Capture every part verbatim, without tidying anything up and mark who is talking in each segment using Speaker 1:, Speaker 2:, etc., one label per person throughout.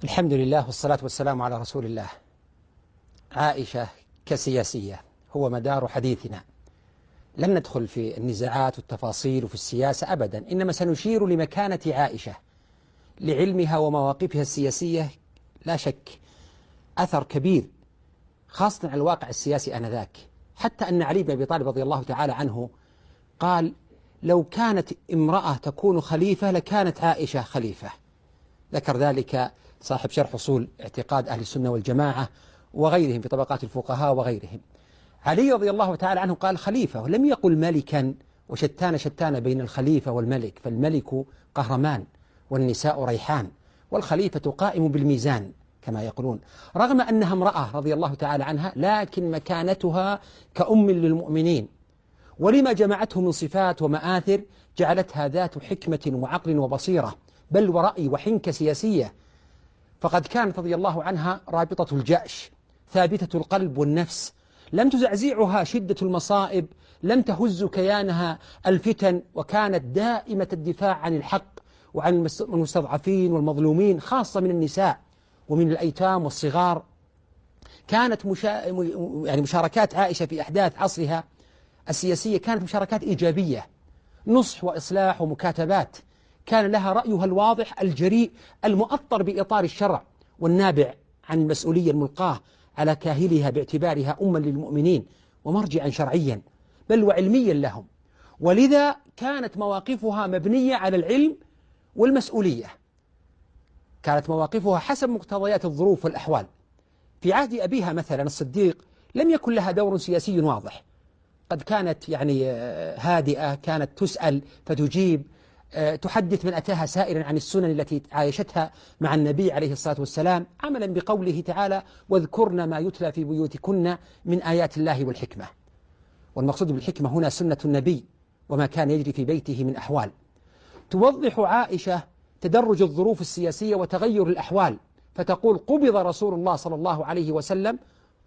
Speaker 1: الحمد لله والصلاة والسلام على رسول الله. عائشة كسياسية هو مدار حديثنا. لن ندخل في النزاعات والتفاصيل وفي السياسة أبدا، إنما سنشير لمكانة عائشة لعلمها ومواقفها السياسية. لا شك أثر كبير خاصة على الواقع السياسي آنذاك، حتى أن علي بن أبي طالب رضي الله تعالى عنه قال: لو كانت امرأة تكون خليفة لكانت عائشة خليفة. ذكر ذلك صاحب شرح أصول اعتقاد أهل السنة والجماعة وغيرهم في طبقات الفقهاء وغيرهم. علي رضي الله تعالى عنه قال خليفة، ولم يقل ملكا، وشتان شتان بين الخليفة والملك، فالملك قهرمان والنساء ريحان، والخليفة قائم بالميزان كما يقولون. رغم أنها امرأة رضي الله تعالى عنها، لكن مكانتها كأم للمؤمنين، ولما جمعته من صفات ومآثر جعلتها ذات حكمة وعقل وبصيرة، بل ورأي وحنكة سياسية. فقد كانت رضي الله عنها رابطة الجأش، ثابتة القلب والنفس، لم تزعزعها شدة المصائب، لم تهز كيانها الفتن، وكانت دائمة الدفاع عن الحق وعن المستضعفين والمظلومين، خاصة من النساء ومن الأيتام والصغار. كانت مشا... يعني مشاركات عائشة في أحداث عصرها السياسية كانت مشاركات إيجابية، نصح وإصلاح ومكاتبات. كان لها رأيها الواضح الجريء المؤطر بإطار الشرع، والنابع عن المسؤولية الملقاة على كاهلها باعتبارها أما للمؤمنين ومرجعا شرعيا بل وعلميا لهم. ولذا كانت مواقفها مبنية على العلم والمسؤولية، كانت مواقفها حسب مقتضيات الظروف والأحوال. في عهد أبيها مثلا الصديق لم يكن لها دور سياسي واضح، قد كانت يعني هادئة، كانت تسأل فتجيب، تحدث من أتاها سائرا عن السنن التي عايشتها مع النبي عليه الصلاة والسلام، عملا بقوله تعالى: واذكرن ما يتلى في بيوتكن من آيات الله والحكمة. والمقصود بالحكمة هنا سنة النبي وما كان يجري في بيته من أحوال. توضح عائشة تدرج الظروف السياسية وتغير الأحوال، فتقول: قبض رسول الله صلى الله عليه وسلم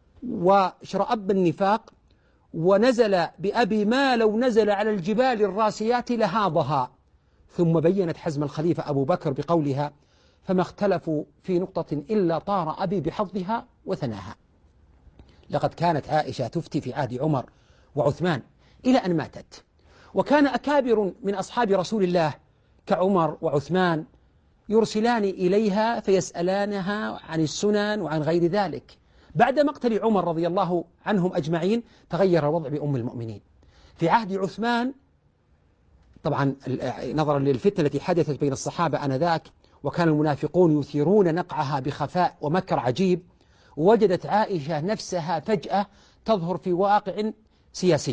Speaker 1: وشرأب النفاق، ونزل بأبي ما لو نزل على الجبال الراسيات لهاضها. ثم بينت حزم الخليفة أبو بكر بقولها: فما اختلفوا في نقطة إلا طار أبي بحظها وثناها. لقد كانت عائشة تفتي في عهد عمر وعثمان إلى أن ماتت، وكان أكابر من أصحاب رسول الله كعمر وعثمان يرسلان إليها فيسألانها عن السنن وعن غير ذلك. بعد مقتل عمر رضي الله عنهم أجمعين تغير الوضع بأم المؤمنين. في عهد عثمان طبعا نظرا للفتنة التي حدثت بين الصحابة آنذاك، وكان المنافقون يثيرون نقعها بخفاء ومكر عجيب، وجدت عائشة نفسها فجأة تظهر في واقع سياسي.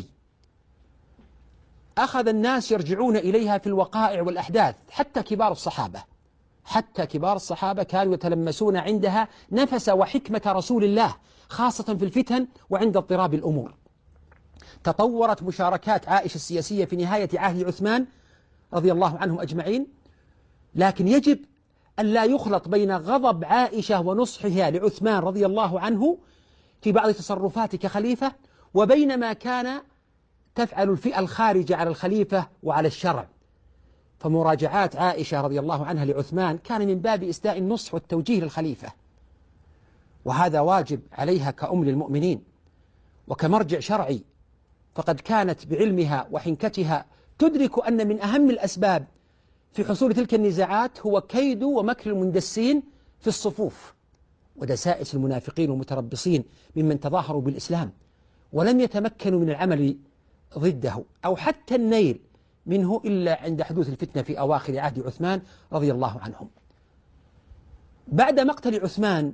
Speaker 1: أخذ الناس يرجعون إليها في الوقائع والأحداث، حتى كبار الصحابة حتى كبار الصحابة كانوا يتلمسون عندها نفس وحكمة رسول الله، خاصة في الفتن وعند اضطراب الأمور. تطورت مشاركات عائشة السياسية في نهاية عهد عثمان رضي الله عنهم أجمعين، لكن يجب أن لا يخلط بين غضب عائشة ونصحها لعثمان رضي الله عنه في بعض تصرفاته كخليفة، وبين ما كان تفعل الفئة الخارجة على الخليفة وعلى الشرع. فمراجعات عائشة رضي الله عنها لعثمان كان من باب إسداء النصح والتوجيه للخليفة، وهذا واجب عليها كأم للمؤمنين وكمرجع شرعي. فقد كانت بعلمها وحنكتها تدرك أن من أهم الأسباب في حصول تلك النزاعات هو كيد ومكر المندسين في الصفوف ودسائس المنافقين والمتربصين ممن تظاهروا بالإسلام ولم يتمكنوا من العمل ضده أو حتى النيل منه إلا عند حدوث الفتنة في أواخر عهد عثمان رضي الله عنهم. بعد مقتل عثمان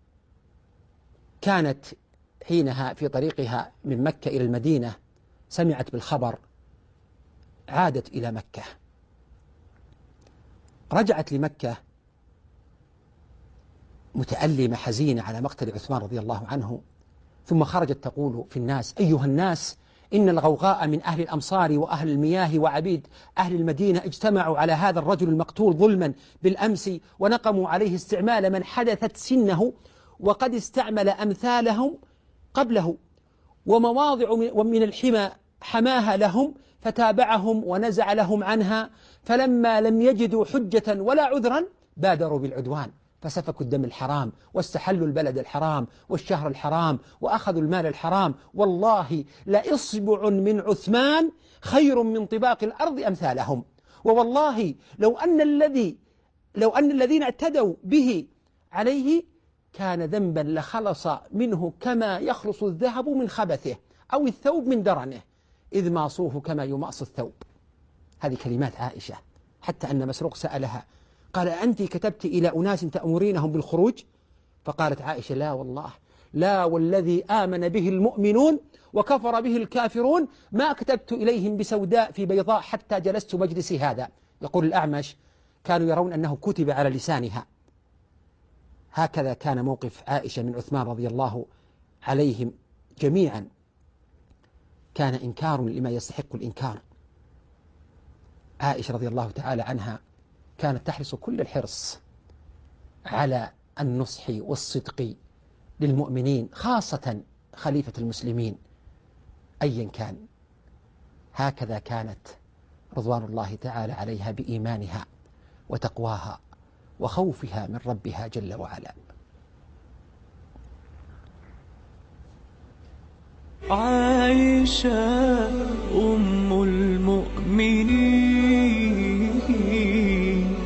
Speaker 1: كانت حينها في طريقها من مكة إلى المدينة، سمعت بالخبر، عادت إلى مكة، رجعت لمكة متألمة حزينة على مقتل عثمان رضي الله عنه، ثم خرجت تقول في الناس: أيها الناس، إن الغوغاء من أهل الأمصار وأهل المياه وعبيد أهل المدينة اجتمعوا على هذا الرجل المقتول ظلما بالأمس، ونقموا عليه استعمال من حدثت سنه، وقد استعمل أمثالهم قبله، ومواضع من الحمى حماها لهم، فتابعهم ونزع لهم عنها، فلما لم يجدوا حجة ولا عذرا بادروا بالعدوان، فسفكوا الدم الحرام واستحلوا البلد الحرام والشهر الحرام وأخذوا المال الحرام. والله لإصبع من عثمان خير من طباق الأرض أمثالهم. ووالله لو أن الذي لو أن الذين اعتدوا به عليه كان ذنبا لخلص منه كما يخلص الذهب من خبثه أو الثوب من درنه، إذ ماصوه كما يماص الثوب. هذه كلمات عائشة. حتى أن مسروق سألها قال: أنت كتبت إلى أناس تأمرينهم بالخروج؟ فقالت عائشة: لا والله، لا والذي آمن به المؤمنون وكفر به الكافرون ما كتبت إليهم بسوداء في بيضاء حتى جلست مجلسي هذا. يقول الأعمش: كانوا يرون أنه كتب على لسانها. هكذا كان موقف عائشة من عثمان رضي الله عليهم جميعا، كان إنكار لما يستحق الإنكار. عائشة رضي الله تعالى عنها كانت تحرص كل الحرص على النصح والصدق للمؤمنين، خاصة خليفة المسلمين أيا كان. هكذا كانت رضوان الله تعالى عليها بإيمانها وتقواها وخوفها من ربها جل وعلا.
Speaker 2: عائشة أم المؤمنين.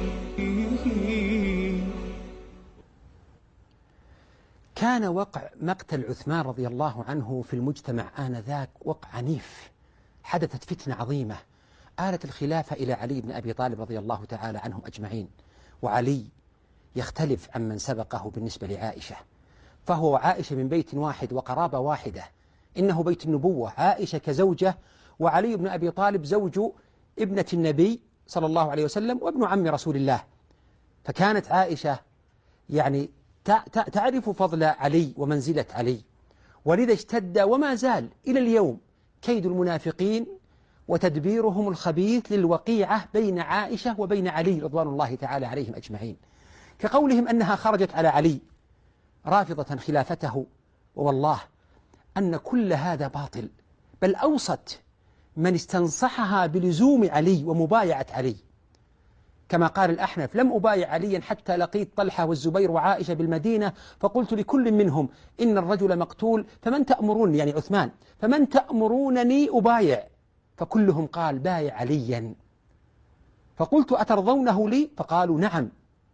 Speaker 1: كان وقع مقتل عثمان رضي الله عنه في المجتمع آنذاك وقع عنيف، حدثت فتنة عظيمة آلت الخلافة إلى علي بن أبي طالب رضي الله تعالى عنهم أجمعين. وعلي يختلف عن من سبقه بالنسبة لعائشة، فهو وعائشة من بيت واحد وقرابة واحدة، إنه بيت النبوة، عائشة كزوجة وعلي بن أبي طالب زوج ابنة النبي صلى الله عليه وسلم وابن عم رسول الله. فكانت عائشة يعني تعرف فضل علي ومنزلة علي، ولذا اشتد وما زال إلى اليوم كيد المنافقين وتدبيرهم الخبيث للوقيعة بين عائشة وبين علي رضوان الله تعالى عليهم أجمعين، كقولهم أنها خرجت على علي رافضة خلافته. ووالله أن كل هذا باطل، بل أوصت من استنصحها بلزوم علي ومبايعة علي، كما قال الأحنف: لم أبايع عليا حتى لقيت طلحة والزبير وعائشة بالمدينة فقلت لكل منهم إن الرجل مقتول فمن تأمروني، يعني عثمان، فمن تأمرونني أبايع؟ فكلهم قال: بايع عليا. فقلت: أترضونه لي؟ فقالوا: نعم.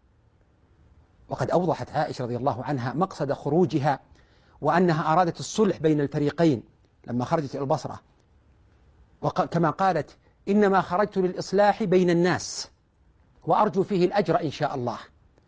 Speaker 1: وقد أوضحت عائشة رضي الله عنها مقصد خروجها، وأنها أرادت الصلح بين الفريقين لما خرجت إلى البصرة، وكما قالت: إنما خرجت للإصلاح بين الناس وأرجو فيه الأجر إن شاء الله،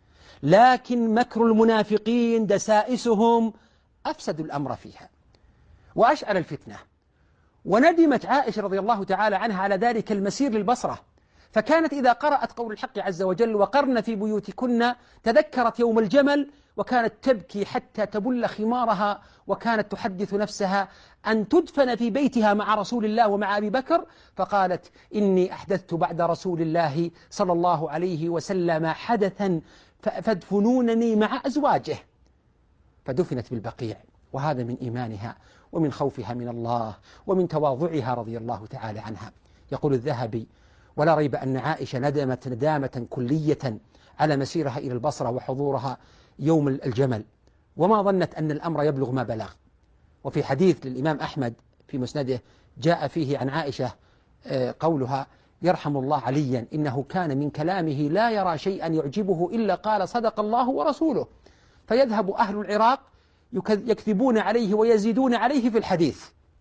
Speaker 1: لكن مكر المنافقين دسائسهم أفسدوا الأمر فيها وأشعل الفتنة. وندمت عائشة رضي الله تعالى عنها على ذلك المسير للبصرة، فكانت إذا قرأت قول الحق عز وجل: وقرن في بيوتكن، تذكرت يوم الجمل، وكانت تبكي حتى تبل خمارها، وكانت تحدث نفسها أن تدفن في بيتها مع رسول الله ومع أبي بكر، فقالت: إني أحدثت بعد رسول الله صلى الله عليه وسلم حدثا فادفنونني مع أزواجه، فدفنت بالبقيع. وهذا من إيمانها ومن خوفها من الله ومن تواضعها رضي الله تعالى عنها. يقول الذهبي: ولا ريب أن عائشة ندمت ندامة كلية على مسيرها إلى البصرة وحضورها يوم الجمل، وما ظنت أن الأمر يبلغ ما بلغ. وفي حديث للإمام أحمد في مسنده جاء فيه عن عائشة قولها: يرحم الله عليا، إنه كان من كلامه لا يرى شيئا يعجبه إلا قال صدق الله ورسوله، فيذهب أهل العراق يكذبون عليه ويزيدون عليه في الحديث.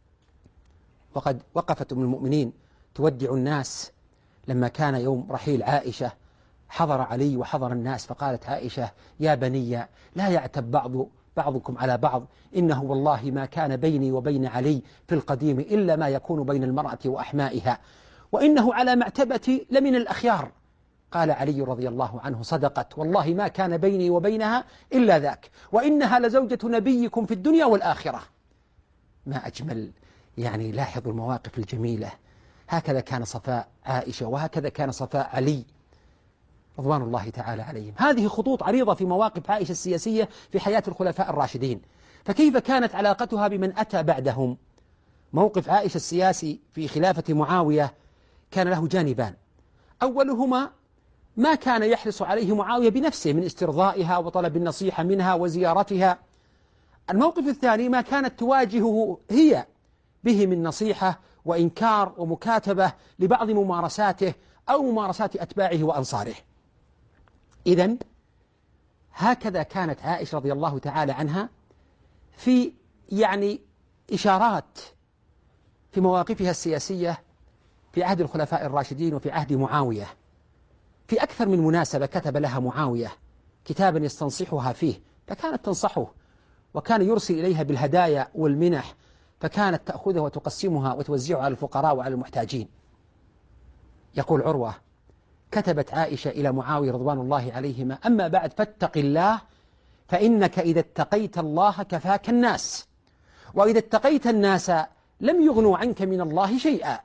Speaker 1: وقد وقفت أم المؤمنين تودع الناس لما كان يوم رحيل عائشة، حضر علي وحضر الناس، فقالت عائشة: يا بني لا يعتب بعض بعضكم على بعض، إنه والله ما كان بيني وبين علي في القديم إلا ما يكون بين المرأة وأحمائها، وإنه على معتبتي لمن الأخيار. قال علي رضي الله عنه: صدقت، والله ما كان بيني وبينها إلا ذاك، وإنها لزوجة نبيكم في الدنيا والآخرة. ما أجمل، يعني لاحظوا المواقف الجميلة. هكذا كان صفاء عائشة، وهكذا كان صفاء علي رضوان الله تعالى عليهم. هذه خطوط عريضة في مواقف عائشة السياسية في حياة الخلفاء الراشدين. فكيف كانت علاقتها بمن أتى بعدهم؟ موقف عائشة السياسي في خلافة معاوية كان له جانبان، أولهما ما كان يحرص عليه معاوية بنفسه من استرضائها وطلب النصيحة منها وزيارتها. الموقف الثاني ما كانت تواجهه هي به من نصيحة وإنكار ومكاتبة لبعض ممارساته أو ممارسات أتباعه وأنصاره. إذن هكذا كانت عائشة رضي الله تعالى عنها في يعني إشارات في مواقفها السياسية في عهد الخلفاء الراشدين وفي عهد معاوية. في أكثر من مناسبة كتب لها معاوية كتابا يستنصحها فيه، فكانت تنصحه وكان يرسل إليها بالهدايا والمنح، فكانت تأخذها وتقسمها وتوزعها على الفقراء وعلى المحتاجين. يقول عروة: كتبت عائشة إلى معاوية رضوان الله عليهما: أما بعد فاتق الله، فإنك إذا اتقيت الله كفاك الناس، وإذا اتقيت الناس لم يغنوا عنك من الله شيئا.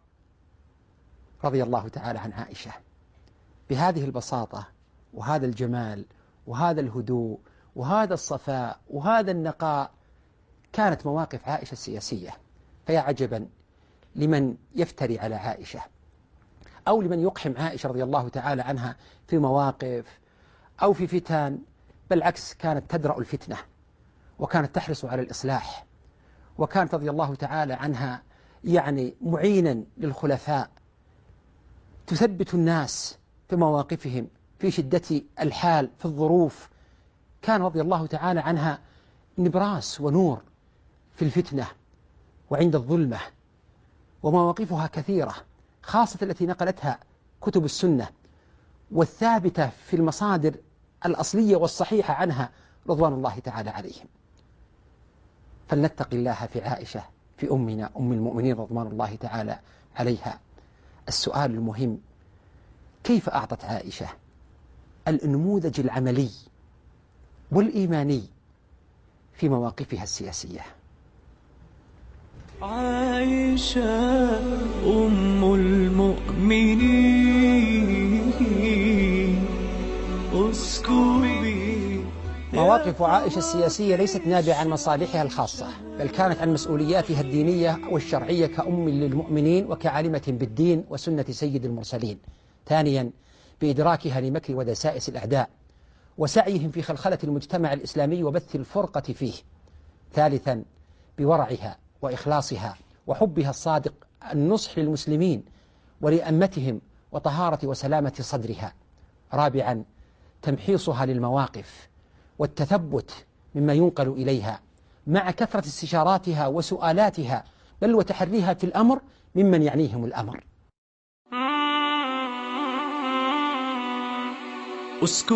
Speaker 1: رضي الله تعالى عن عائشة بهذه البساطة وهذا الجمال وهذا الهدوء وهذا الصفاء وهذا النقاء كانت مواقف عائشة السياسية. فيا عجبا لمن يفتري على عائشة أو لمن يقحم عائشة رضي الله تعالى عنها في مواقف أو في فتن، بالعكس كانت تدرأ الفتنة وكانت تحرص على الإصلاح، وكانت رضي الله تعالى عنها يعني معينا للخلفاء، تثبت الناس في مواقفهم في شدة الحال في الظروف. كان رضي الله تعالى عنها نبراس ونور في الفتنة وعند الظلمة، ومواقفها كثيرة خاصة التي نقلتها كتب السنة والثابتة في المصادر الأصلية والصحيحة عنها رضوان الله تعالى عليهم. فلنتقي الله في عائشة، في أمنا أم المؤمنين رضوان الله تعالى عليها. السؤال المهم: كيف أعطت عائشة النموذج العملي والإيماني في مواقفها السياسية؟
Speaker 2: عائشة أم المؤمنين اسكبي.
Speaker 1: مواقف عائشة السياسية ليست نابعة عن مصالحها الخاصة، بل كانت عن مسؤولياتها الدينية والشرعية كأم للمؤمنين وكعالمة بالدين وسنة سيد المرسلين. ثانيا، بإدراكها لمكر ودسائس الأعداء وسعيهم في خلخلة المجتمع الإسلامي وبث الفرقة فيه. ثالثا، بورعها وإخلاصها وحبها الصادق النصح للمسلمين ولأمتهم وطهارة وسلامة صدرها. رابعا، تمحيصها للمواقف والتثبت مما ينقل إليها مع كثرة استشاراتها وسؤالاتها، بل وتحريها في الأمر ممن يعنيهم الأمر.